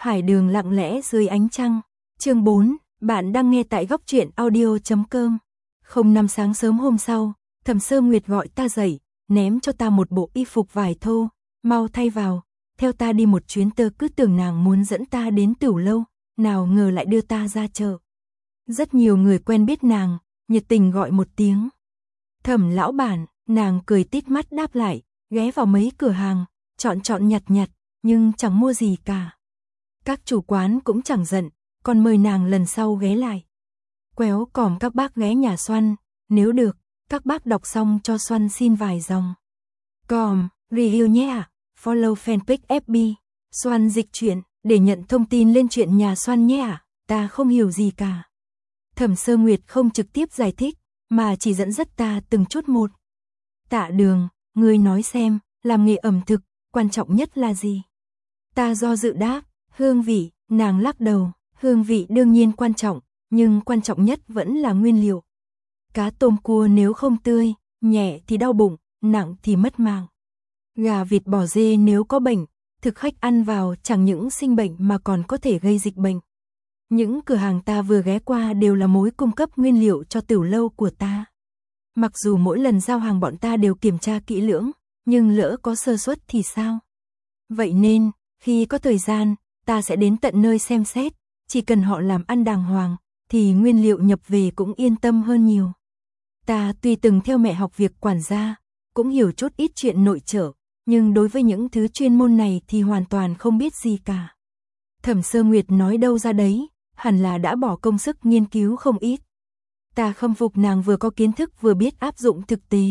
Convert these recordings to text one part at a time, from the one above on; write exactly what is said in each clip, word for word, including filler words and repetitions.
Hải đường lặng lẽ dưới ánh trăng. Chương bốn, bạn đang nghe tại góc truyện audio chấm com. Không năm sáng sớm hôm sau, Thẩm Sơ Nguyệt gọi ta dậy, ném cho ta một bộ y phục vải thô, mau thay vào, theo ta đi một chuyến. Tớ cứ tưởng nàng muốn dẫn ta đến Tửu Lâu, nào ngờ lại đưa ta ra chợ. Rất nhiều người quen biết nàng, nhiệt tình gọi một tiếng. Thẩm lão bản, nàng cười tít mắt đáp lại, ghé vào mấy cửa hàng, chọn chọn nhặt nhặt, nhưng chẳng mua gì cả. Các chủ quán cũng chẳng giận, còn mời nàng lần sau ghé lại. Quéo còm các bác ghé nhà Xoăn, nếu được, các bác đọc xong cho Xoăn xin vài dòng. Còm, review nhé ạ, follow fanpage ép bê, Xoăn dịch truyện, để nhận thông tin lên chuyện nhà Xoăn nhé ạ, ta không hiểu gì cả. Thẩm Sơ Nguyệt không trực tiếp giải thích, mà chỉ dẫn dắt ta từng chút một. Tạ Đường, ngươi nói xem, làm nghề ẩm thực, quan trọng nhất là gì? Ta do dự đáp, hương vị. Nàng lắc đầu, hương vị đương nhiên quan trọng, nhưng quan trọng nhất vẫn là nguyên liệu. Cá tôm cua nếu không tươi, nhẹ thì đau bụng, nặng thì mất mạng. Gà vịt bò dê nếu có bệnh, thực khách ăn vào chẳng những sinh bệnh mà còn có thể gây dịch bệnh. Những cửa hàng ta vừa ghé qua đều là mối cung cấp nguyên liệu cho Tửu Lâu của ta. Mặc dù mỗi lần giao hàng bọn ta đều kiểm tra kỹ lưỡng, nhưng lỡ có sơ suất thì sao? Vậy nên, khi có thời gian, ta sẽ đến tận nơi xem xét, chỉ cần họ làm ăn đàng hoàng, thì nguyên liệu nhập về cũng yên tâm hơn nhiều. Ta tuy từng theo mẹ học việc quản gia, cũng hiểu chút ít chuyện nội trợ, nhưng đối với những thứ chuyên môn này thì hoàn toàn không biết gì cả. Thẩm Sơ Nguyệt nói đâu ra đấy, hẳn là đã bỏ công sức nghiên cứu không ít. Ta khâm phục nàng vừa có kiến thức vừa biết áp dụng thực tế.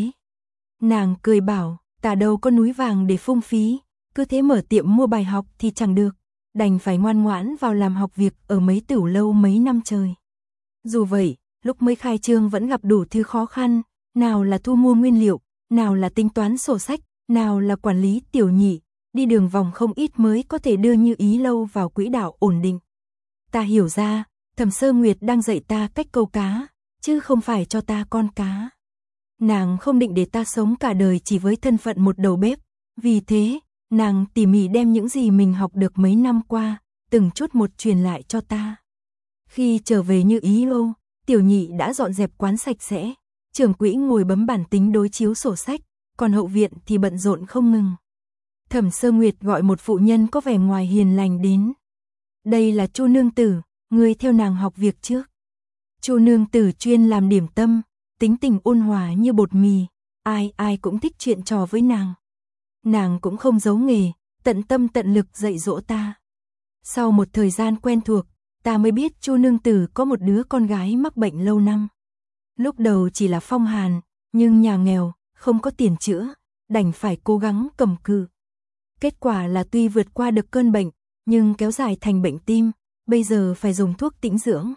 Nàng cười bảo, ta đâu có núi vàng để phung phí, cứ thế mở tiệm mua bài học thì chẳng được, đành phải ngoan ngoãn vào làm học việc ở mấy Tửu Lâu mấy năm trời. Dù vậy, lúc mới khai trương vẫn gặp đủ thứ khó khăn, nào là thu mua nguyên liệu, nào là tính toán sổ sách, nào là quản lý tiểu nhị, đi đường vòng không ít mới có thể đưa Như Ý Lâu vào quỹ đạo ổn định. Ta hiểu ra, Thẩm Sơ Nguyệt đang dạy ta cách câu cá, chứ không phải cho ta con cá. Nàng không định để ta sống cả đời chỉ với thân phận một đầu bếp, vì thế, nàng tỉ mỉ đem những gì mình học được mấy năm qua, từng chút một truyền lại cho ta. Khi trở về Như Ý Lâu, tiểu nhị đã dọn dẹp quán sạch sẽ, trưởng quỹ ngồi bấm bản tính đối chiếu sổ sách, còn hậu viện thì bận rộn không ngừng. Thẩm Sơ Nguyệt gọi một phụ nhân có vẻ ngoài hiền lành đến. Đây là Chu nương tử, ngươi theo nàng học việc trước. Chu nương tử chuyên làm điểm tâm, tính tình ôn hòa như bột mì, ai ai cũng thích chuyện trò với nàng. Nàng cũng không giấu nghề, tận tâm tận lực dạy dỗ ta. Sau một thời gian quen thuộc, ta mới biết Chu nương tử có một đứa con gái mắc bệnh lâu năm. Lúc đầu chỉ là phong hàn, nhưng nhà nghèo, không có tiền chữa, đành phải cố gắng cầm cự. Kết quả là tuy vượt qua được cơn bệnh, nhưng kéo dài thành bệnh tim, bây giờ phải dùng thuốc tĩnh dưỡng.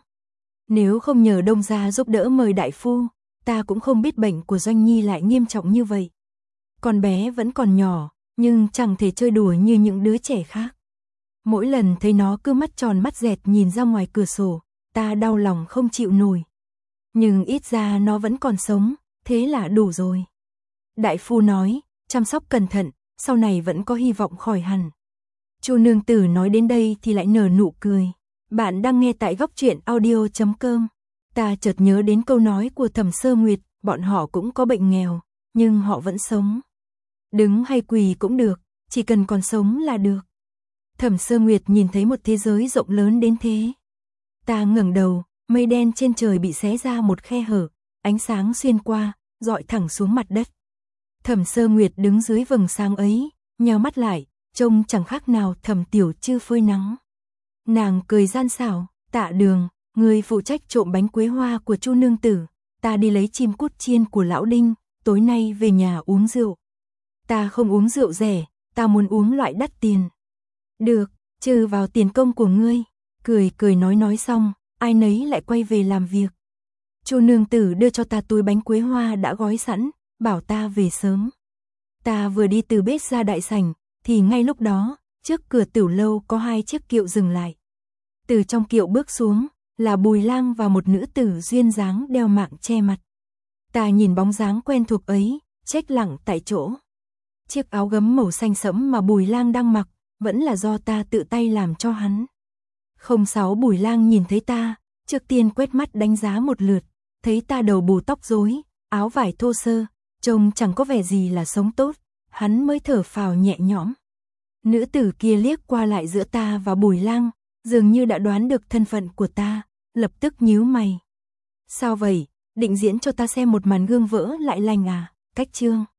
Nếu không nhờ Đông gia giúp đỡ mời đại phu, ta cũng không biết bệnh của Doanh Nhi lại nghiêm trọng như vậy. Con bé vẫn còn nhỏ, nhưng chẳng thể chơi đùa như những đứa trẻ khác. Mỗi lần thấy nó cứ mắt tròn mắt dẹt nhìn ra ngoài cửa sổ, ta đau lòng không chịu nổi. Nhưng ít ra nó vẫn còn sống, thế là đủ rồi. Đại phu nói, chăm sóc cẩn thận, sau này vẫn có hy vọng khỏi hẳn. Chu nương tử nói đến đây thì lại nở nụ cười. Bạn đang nghe tại góc truyện audio chấm com. Ta chợt nhớ đến câu nói của Thẩm Sơ Nguyệt, bọn họ cũng có bệnh nghèo, nhưng họ vẫn sống. Đứng hay quỳ cũng được, chỉ cần còn sống là được. Thẩm Sơ Nguyệt nhìn thấy một thế giới rộng lớn đến thế. Ta ngẩng đầu, mây đen trên trời bị xé ra một khe hở, ánh sáng xuyên qua, rọi thẳng xuống mặt đất. Thẩm Sơ Nguyệt đứng dưới vầng sáng ấy, nheo mắt lại, trông chẳng khác nào Thẩm tiểu trư phơi nắng. Nàng cười gian xảo, Tạ Đường, người phụ trách trộm bánh quế hoa của Chu nương tử, ta đi lấy chim cút chiên của lão Đinh, tối nay về nhà uống rượu. Ta không uống rượu rẻ, ta muốn uống loại đắt tiền. Được, trừ vào tiền công của ngươi. Cười cười nói nói xong, ai nấy lại quay về làm việc. Chu nương tử đưa cho ta túi bánh quế hoa đã gói sẵn, bảo ta về sớm. Ta vừa đi từ bếp ra đại sảnh, thì ngay lúc đó, trước cửa Tửu Lâu có hai chiếc kiệu dừng lại. Từ trong kiệu bước xuống, là Bùi Lang và một nữ tử duyên dáng đeo mạng che mặt. Ta nhìn bóng dáng quen thuộc ấy, chết lặng tại chỗ. Chiếc áo gấm màu xanh sẫm mà Bùi Lang đang mặc, vẫn là do ta tự tay làm cho hắn. Không sáu Bùi Lang nhìn thấy ta, trước tiên quét mắt đánh giá một lượt, thấy ta đầu bù tóc rối, áo vải thô sơ, trông chẳng có vẻ gì là sống tốt, hắn mới thở phào nhẹ nhõm. Nữ tử kia liếc qua lại giữa ta và Bùi Lang, dường như đã đoán được thân phận của ta, lập tức nhíu mày. Sao vậy, định diễn cho ta xem một màn gương vỡ lại lành à, cách chương.